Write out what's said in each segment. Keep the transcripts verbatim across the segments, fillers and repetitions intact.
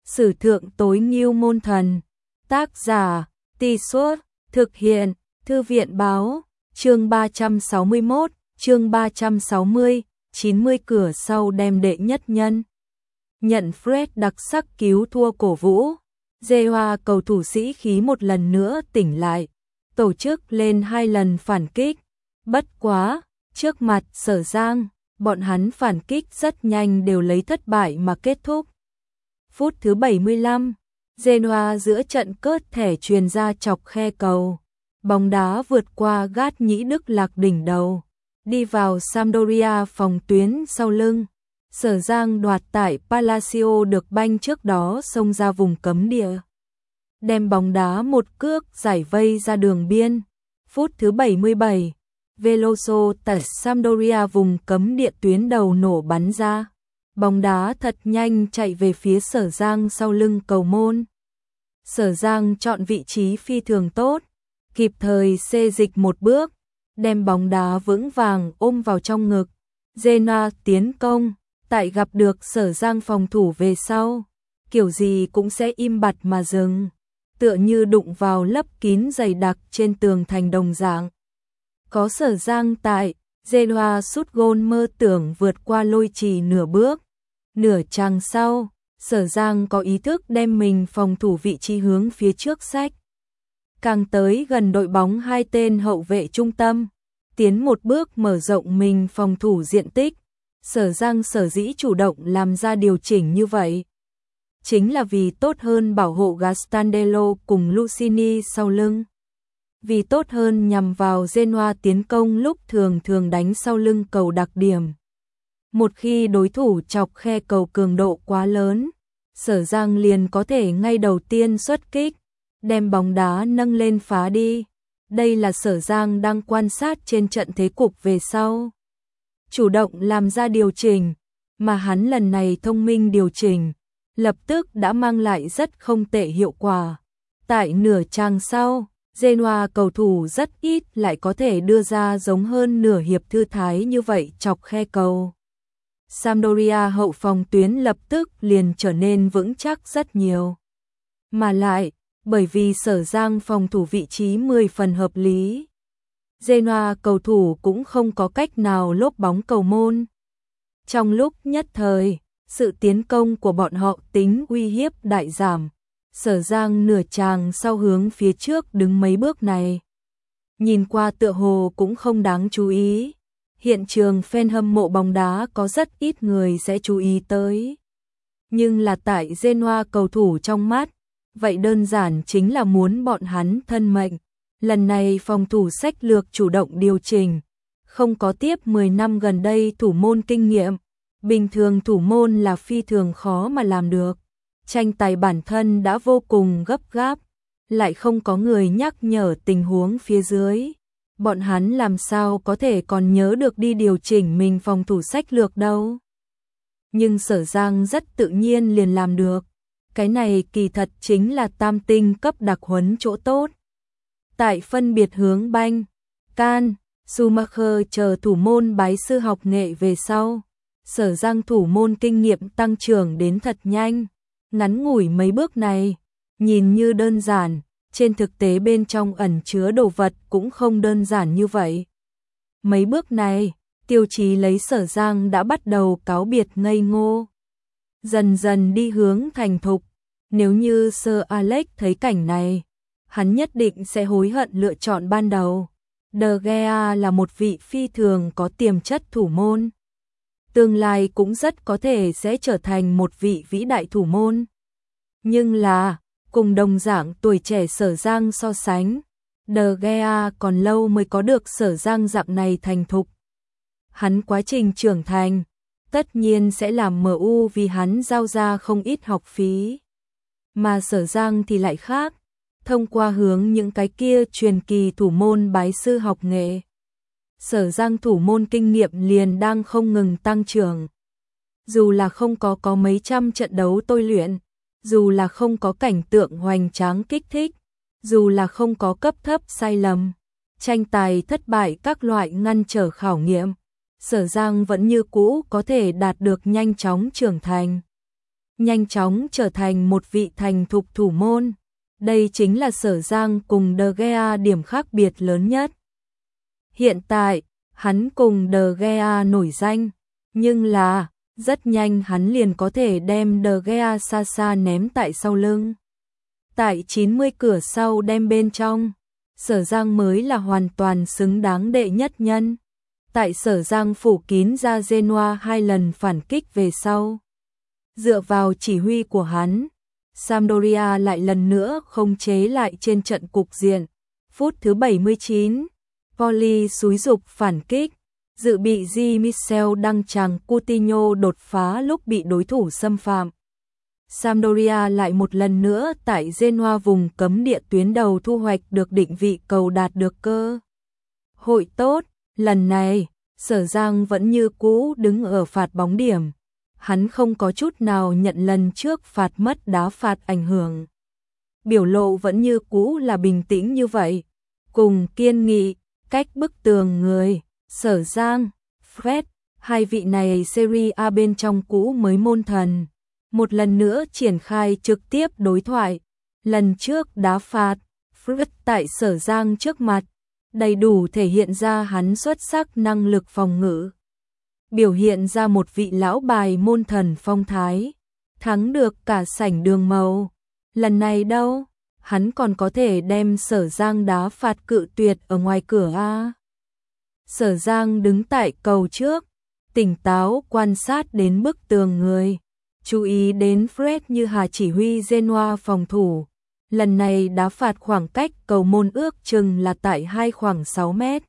Sử thượng tối ngưu môn thần. Tác giả, Tì Suốt, thực hiện, Thư viện báo, chương ba trăm sáu mươi mốt, chương ba trăm sáu mươi, chín mươi cửa sau đem đệ nhất nhân. Nhận Fred đặc sắc cứu thua cổ vũ, Dê Hoa cầu thủ sĩ khí một lần nữa tỉnh lại, tổ chức lên hai lần phản kích. Bất quá, trước mặt Sở Giang, bọn hắn phản kích rất nhanh đều lấy thất bại mà kết thúc. Phút thứ bảy mươi lăm, Genoa giữa trận cớt thẻ truyền ra chọc khe cầu. Bóng đá vượt qua gát nhĩ Đức Lạc đỉnh đầu, đi vào Sampdoria phòng tuyến sau lưng. Sở Giang đoạt tại Palacio được banh trước đó xông ra vùng cấm địa, đem bóng đá một cước giải vây ra đường biên. Phút thứ bảy mươi bảy, Veloso tại Sampdoria vùng cấm địa tuyến đầu nổ bắn ra. Bóng đá thật nhanh chạy về phía Sở Giang sau lưng cầu môn. Sở Giang chọn vị trí phi thường tốt, kịp thời xê dịch một bước, đem bóng đá vững vàng ôm vào trong ngực. Genoa tiến công, tại gặp được Sở Giang phòng thủ về sau, kiểu gì cũng sẽ im bặt mà dừng, tựa như đụng vào lấp kín dày đặc trên tường thành đồng dạng. Có Sở Giang tại, Genoa sút gôn mơ tưởng vượt qua lôi trì nửa bước. Nửa chặng sau, Sở Giang có ý thức đem mình phòng thủ vị trí hướng phía trước sách. Càng tới gần đội bóng hai tên hậu vệ trung tâm, tiến một bước mở rộng mình phòng thủ diện tích. Sở Giang sở dĩ chủ động làm ra điều chỉnh như vậy, chính là vì tốt hơn bảo hộ Gastandello cùng Lucini sau lưng. Vì tốt hơn nhằm vào Genoa tiến công lúc thường thường đánh sau lưng cầu đặc điểm. Một khi đối thủ chọc khe cầu cường độ quá lớn, Sở Giang liền có thể ngay đầu tiên xuất kích, đem bóng đá nâng lên phá đi. Đây là Sở Giang đang quan sát trên trận thế cục về sau, chủ động làm ra điều chỉnh, mà hắn lần này thông minh điều chỉnh, lập tức đã mang lại rất không tệ hiệu quả. Tại nửa chặng sau, Genoa cầu thủ rất ít lại có thể đưa ra giống hơn nửa hiệp thư thái như vậy chọc khe cầu. Sampdoria hậu phòng tuyến lập tức liền trở nên vững chắc rất nhiều. Mà lại, bởi vì Sở Giang phòng thủ vị trí mười phần hợp lý, Genoa cầu thủ cũng không có cách nào lốp bóng cầu môn. Trong lúc nhất thời, sự tiến công của bọn họ tính uy hiếp đại giảm. Sở Giang nửa chàng sau hướng phía trước đứng mấy bước này, nhìn qua tựa hồ cũng không đáng chú ý. Hiện trường fan hâm mộ bóng đá có rất ít người sẽ chú ý tới. Nhưng là tại Genoa cầu thủ trong mắt, vậy đơn giản chính là muốn bọn hắn thân mệnh. Lần này phòng thủ sách lược chủ động điều chỉnh, không có tiếp mười năm gần đây thủ môn kinh nghiệm. Bình thường thủ môn là phi thường khó mà làm được. Tranh tài bản thân đã vô cùng gấp gáp, lại không có người nhắc nhở tình huống phía dưới. Bọn hắn làm sao có thể còn nhớ được đi điều chỉnh mình phòng thủ sách lược đâu. Nhưng Sở Giang rất tự nhiên liền làm được. Cái này kỳ thật chính là tam tinh cấp đặc huấn chỗ tốt. Tại phân biệt hướng banh, can, Schumacher chờ thủ môn bái sư học nghệ về sau, Sở Giang thủ môn kinh nghiệm tăng trưởng đến thật nhanh. Ngắn ngủi mấy bước này, nhìn như đơn giản, trên thực tế bên trong ẩn chứa đồ vật cũng không đơn giản như vậy. Mấy bước này, Tiêu Chí lấy Sở Giang đã bắt đầu cáo biệt ngây ngô, dần dần đi hướng thành thục. Nếu như Sir Alex thấy cảnh này, hắn nhất định sẽ hối hận lựa chọn ban đầu. De Gea là một vị phi thường có tiềm chất thủ môn, tương lai cũng rất có thể sẽ trở thành một vị vĩ đại thủ môn. Nhưng là, cùng đồng dạng tuổi trẻ Sở Giang so sánh, De Gea còn lâu mới có được Sở Giang dạng này thành thục. Hắn quá trình trưởng thành, tất nhiên sẽ làm em u vì hắn giao ra không ít học phí. Mà Sở Giang thì lại khác, thông qua hướng những cái kia truyền kỳ thủ môn bái sư học nghệ, Sở Giang thủ môn kinh nghiệm liền đang không ngừng tăng trưởng. Dù là không có có mấy trăm trận đấu tôi luyện, dù là không có cảnh tượng hoành tráng kích thích, dù là không có cấp thấp sai lầm, tranh tài thất bại các loại ngăn trở khảo nghiệm, Sở Giang vẫn như cũ có thể đạt được nhanh chóng trưởng thành. nhanh chóng trở thành một vị thành thục thủ môn. Đây chính là Sở Giang cùng De Gea điểm khác biệt lớn nhất. Hiện tại, hắn cùng De Gea nổi danh, nhưng là, rất nhanh hắn liền có thể đem De Gea xa xa ném tại sau lưng. Tại chín mươi cửa sau đem bên trong, Sở Giang mới là hoàn toàn xứng đáng đệ nhất nhân. Tại Sở Giang phủ kín ra Genoa hai lần phản kích về sau. Dựa vào chỉ huy của hắn, Sampdoria lại lần nữa khống chế lại trên trận cục diện. Phút thứ bảy mươi chín, Poli xúi dục phản kích, dự bị Di Michel đăng tràng Coutinho đột phá lúc bị đối thủ xâm phạm. Sampdoria lại một lần nữa tại Genoa vùng cấm địa tuyến đầu thu hoạch được định vị cầu đạt được cơ hội tốt. Lần này, Sở Giang vẫn như cũ đứng ở phạt bóng điểm. Hắn không có chút nào nhận lần trước phạt mất đá phạt ảnh hưởng. Biểu lộ vẫn như cũ là bình tĩnh như vậy. Cùng kiên nghị, cách bức tường người, Sở Giang, Fred, hai vị này Serie A bên trong cũ mới môn thần. Một lần nữa triển khai trực tiếp đối thoại. Lần trước đá phạt, Fred tại Sở Giang trước mặt, đầy đủ thể hiện ra hắn xuất sắc năng lực phòng ngự. Biểu hiện ra một vị lão bài môn thần phong thái, thắng được cả sảnh đường màu. Lần này đâu, hắn còn có thể đem Sở Giang đá phạt cự tuyệt ở ngoài cửa A. Sở Giang đứng tại cầu trước, tỉnh táo quan sát đến bức tường người, chú ý đến Fred như hà chỉ huy Genoa phòng thủ. Lần này đá phạt khoảng cách cầu môn ước chừng là tại hai khoảng sáu mét.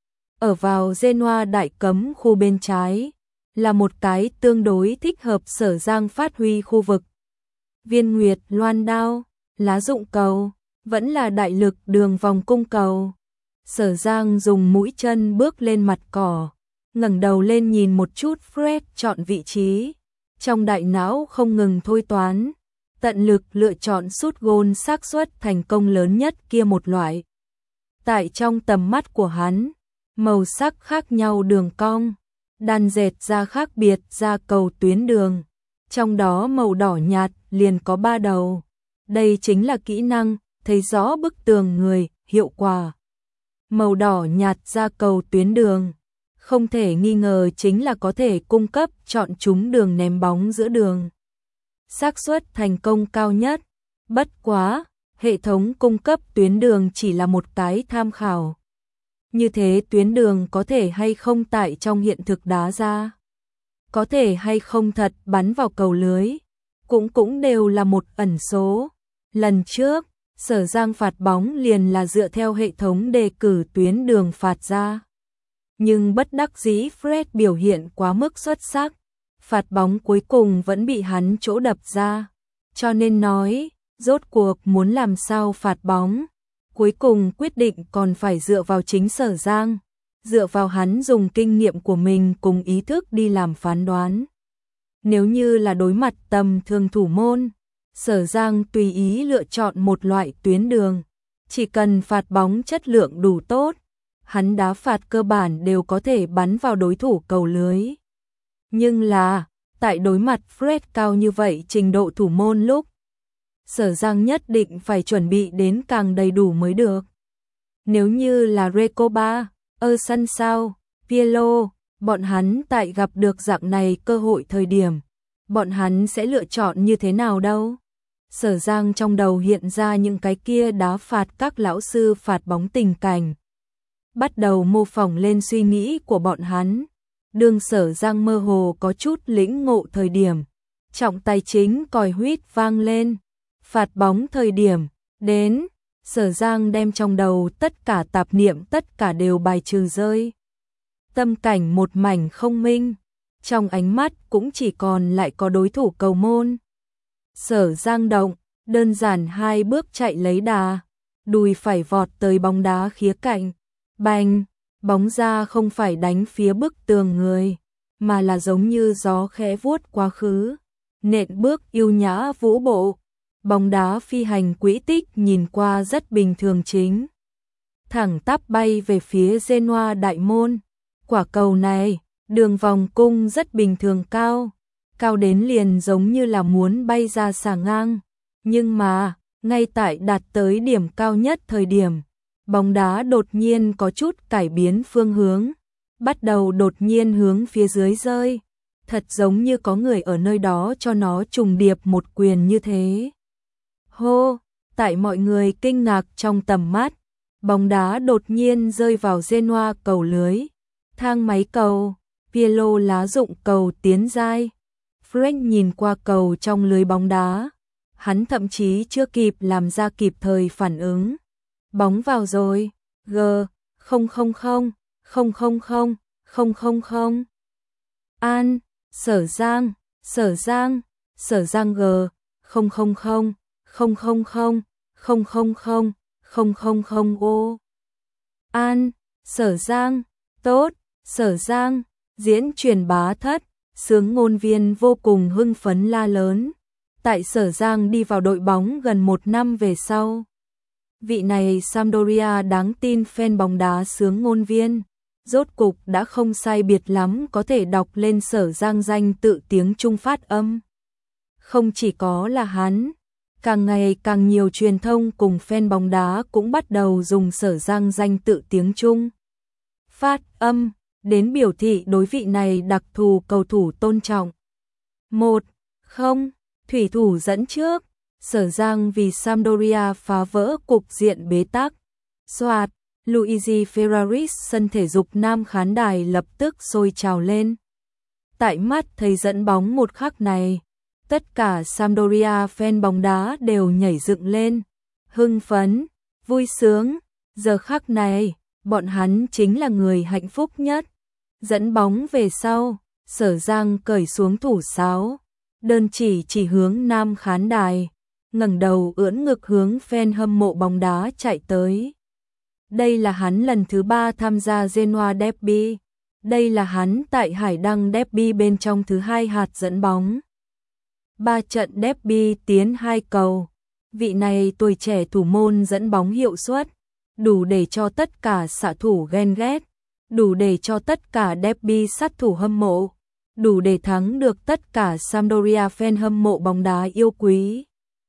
Ở vào Genoa đại cấm khu bên trái, là một cái tương đối thích hợp Sở Giang phát huy khu vực. Viên nguyệt loan đao, lá dụng cầu, vẫn là đại lực đường vòng cung cầu. Sở Giang dùng mũi chân bước lên mặt cỏ, ngẩng đầu lên nhìn một chút Fred chọn vị trí. Trong đại não không ngừng thôi toán, tận lực lựa chọn sút gôn xác suất thành công lớn nhất kia một loại. Tại trong tầm mắt của hắn, màu sắc khác nhau đường cong, đan dệt ra khác biệt ra cầu tuyến đường. Trong đó màu đỏ nhạt liền có ba đầu. Đây chính là kỹ năng thấy rõ bức tường người, hiệu quả. Màu đỏ nhạt ra cầu tuyến đường, không thể nghi ngờ chính là có thể cung cấp chọn trúng đường ném bóng giữa đường. Xác suất thành công cao nhất. Bất quá, hệ thống cung cấp tuyến đường chỉ là một cái tham khảo. Như thế tuyến đường có thể hay không tại trong hiện thực đá ra, có thể hay không thật bắn vào cầu lưới, cũng cũng đều là một ẩn số. Lần trước, Sở Giang phạt bóng liền là dựa theo hệ thống đề cử tuyến đường phạt ra. Nhưng bất đắc dĩ Fred biểu hiện quá mức xuất sắc, phạt bóng cuối cùng vẫn bị hắn chỗ đập ra. Cho nên nói, rốt cuộc muốn làm sao phạt bóng, cuối cùng quyết định còn phải dựa vào chính Sở Giang, dựa vào hắn dùng kinh nghiệm của mình cùng ý thức đi làm phán đoán. Nếu như là đối mặt tầm thường thủ môn, Sở Giang tùy ý lựa chọn một loại tuyến đường, chỉ cần phạt bóng chất lượng đủ tốt, hắn đá phạt cơ bản đều có thể bắn vào đối thủ cầu lưới. Nhưng là, tại đối mặt Fred cao như vậy trình độ thủ môn lúc, Sở Giang nhất định phải chuẩn bị đến càng đầy đủ mới được. Nếu như là Recoba, Ersan sao, Pirlo, bọn hắn tại gặp được dạng này cơ hội thời điểm, bọn hắn sẽ lựa chọn như thế nào đâu? Sở Giang trong đầu hiện ra những cái kia đá phạt các lão sư phạt bóng tình cảnh. Bắt đầu mô phỏng lên suy nghĩ của bọn hắn. Đường Sở Giang mơ hồ có chút lĩnh ngộ thời điểm. Trọng tài chính còi huýt vang lên. Phạt bóng thời điểm, đến. Sở Giang đem trong đầu tất cả tạp niệm tất cả đều bài trừ rơi. Tâm cảnh một mảnh không minh. Trong ánh mắt cũng chỉ còn lại có đối thủ cầu môn. Sở Giang động, đơn giản hai bước chạy lấy đà, đùi phải vọt tới bóng đá khía cạnh. Bành, bóng ra không phải đánh phía bức tường người, mà là giống như gió khẽ vuốt quá khứ. Nện bước yêu nhã vũ bộ, bóng đá phi hành quỹ tích nhìn qua rất bình thường chính. Thẳng tắp bay về phía Genoa đại môn. Quả cầu này, đường vòng cung rất bình thường cao. cao đến liền giống như là muốn bay ra xà ngang. Nhưng mà, ngay tại đạt tới điểm cao nhất thời điểm, bóng đá đột nhiên có chút cải biến phương hướng, bắt đầu đột nhiên hướng phía dưới rơi. Thật giống như có người ở nơi đó cho nó trùng điệp một quyền như thế. Hô, tại mọi người kinh ngạc trong tầm mắt, bóng đá đột nhiên rơi vào Genoa cầu lưới. Thang máy cầu, Pirlo lá dụng cầu tiến giai. Frank nhìn qua cầu trong lưới bóng đá. Hắn thậm chí chưa kịp làm ra kịp thời phản ứng. Bóng vào rồi. G, không không không, không không không, không không không. An, Sở Giang, Sở Giang, Sở Giang G, không không không, không không không, không không không, không không không ô. An, Sở Giang, tốt, Sở Giang, diễn truyền bá thất, sướng ngôn viên vô cùng hưng phấn la lớn. Tại Sở Giang đi vào đội bóng gần một năm về sau. Vị này Sampdoria đáng tin fan bóng đá sướng ngôn viên, rốt cục đã không sai biệt lắm có thể đọc lên Sở Giang danh tự tiếng Trung phát âm. Không chỉ có là hắn, càng ngày càng nhiều truyền thông cùng fan bóng đá cũng bắt đầu dùng Sở Giang danh tự tiếng Trung phát âm, đến biểu thị đối vị này đặc thù cầu thủ tôn trọng. Một không, thủy thủ dẫn trước, Sở Giang vì Sampdoria phá vỡ cục diện bế tắc. Soạt, Luigi Ferraris sân thể dục nam khán đài lập tức sôi trào lên. Tại mắt thấy dẫn bóng một khắc này, tất cả Sampdoria fan bóng đá đều nhảy dựng lên, hưng phấn, vui sướng. Giờ khắc này, bọn hắn chính là người hạnh phúc nhất. Dẫn bóng về sau, Sở Giang cởi xuống thủ sáo, đơn chỉ chỉ hướng nam khán đài, ngẩng đầu ưỡn ngực hướng fan hâm mộ bóng đá chạy tới. Đây là hắn lần thứ ba tham gia Genoa Derby. Đây là hắn tại Hải Đăng Derby bên trong thứ hai hạt dẫn bóng. Ba trận Derby tiến hai cầu. Vị này tuổi trẻ thủ môn dẫn bóng hiệu suất, đủ để cho tất cả xạ thủ ghen ghét, đủ để cho tất cả Derby sát thủ hâm mộ, đủ để thắng được tất cả Sampdoria fan hâm mộ bóng đá yêu quý.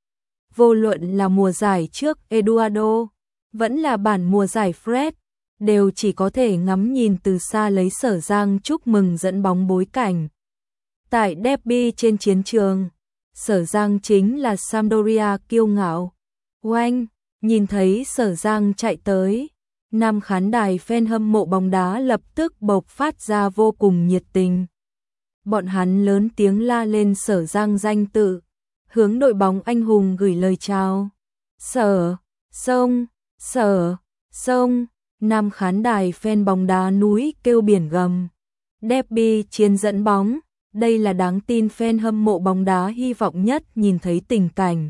Vô luận là mùa giải trước Eduardo, vẫn là bản mùa giải Fred, đều chỉ có thể ngắm nhìn từ xa lấy Sở Giang chúc mừng dẫn bóng bối cảnh. Tại Derby trên chiến trường, Sở Giang chính là Sampdoria kiêu ngạo. Oanh, nhìn thấy Sở Giang chạy tới, nam khán đài fan hâm mộ bóng đá lập tức bộc phát ra vô cùng nhiệt tình. Bọn hắn lớn tiếng la lên Sở Giang danh tự, hướng đội bóng anh hùng gửi lời chào. Sở, sông, Sở, sông, nam khán đài fan bóng đá núi kêu biển gầm. Derby chiến dẫn bóng, đây là đáng tin fan hâm mộ bóng đá hy vọng nhất nhìn thấy tình cảnh.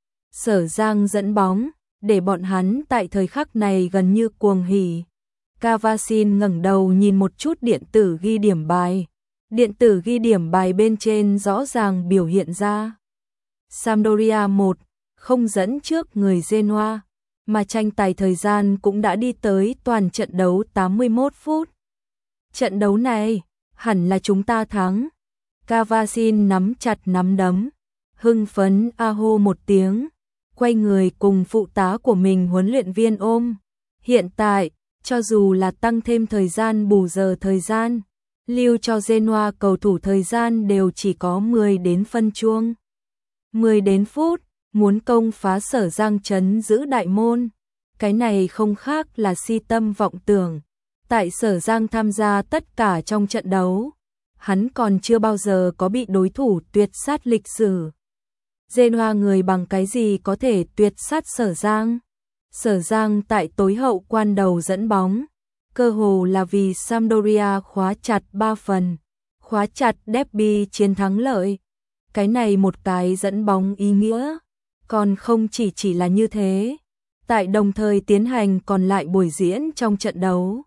Sở Giang dẫn bóng, để bọn hắn tại thời khắc này gần như cuồng hỉ. Cavasin ngẩng đầu nhìn một chút điện tử ghi điểm bài. Điện tử ghi điểm bài bên trên rõ ràng biểu hiện ra Sampdoria một không dẫn trước người Genoa, mà tranh tài thời gian cũng đã đi tới toàn trận đấu tám mươi mốt phút. Trận đấu này, hẳn là chúng ta thắng. Cavasin nắm chặt nắm đấm, hưng phấn a hô một tiếng, quay người cùng phụ tá của mình huấn luyện viên ôm. Hiện tại, cho dù là tăng thêm thời gian bù giờ thời gian, lưu cho Genoa cầu thủ thời gian đều chỉ có mười đến phân chuông. mười đến phút, muốn công phá Sở Giang trấn giữ đại môn. Cái này không khác là si tâm vọng tưởng. Tại Sở Giang tham gia tất cả trong trận đấu, hắn còn chưa bao giờ có bị đối thủ tuyệt sát lịch sử. Genoa người bằng cái gì có thể tuyệt sát Sở Giang? Sở Giang tại tối hậu quan đầu dẫn bóng, cơ hồ là vì Sampdoria khóa chặt ba phần, khóa chặt Derby chiến thắng lợi. Cái này một cái dẫn bóng ý nghĩa, còn không chỉ chỉ là như thế. Tại đồng thời tiến hành còn lại buổi diễn trong trận đấu,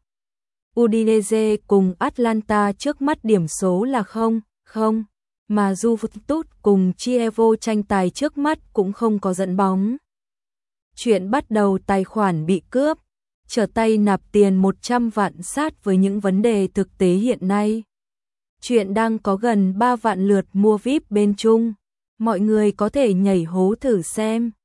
Udinese cùng Atlanta trước mắt điểm số là không không, mà Juventus cùng Chievo tranh tài trước mắt cũng không có dẫn bóng. Chuyện bắt đầu tài khoản bị cướp, trở tay nạp tiền một trăm vạn sát với những vấn đề thực tế hiện nay. Chuyện đang có gần ba vạn lượt mua vi ai pi bên Trung. Mọi người có thể nhảy hố thử xem.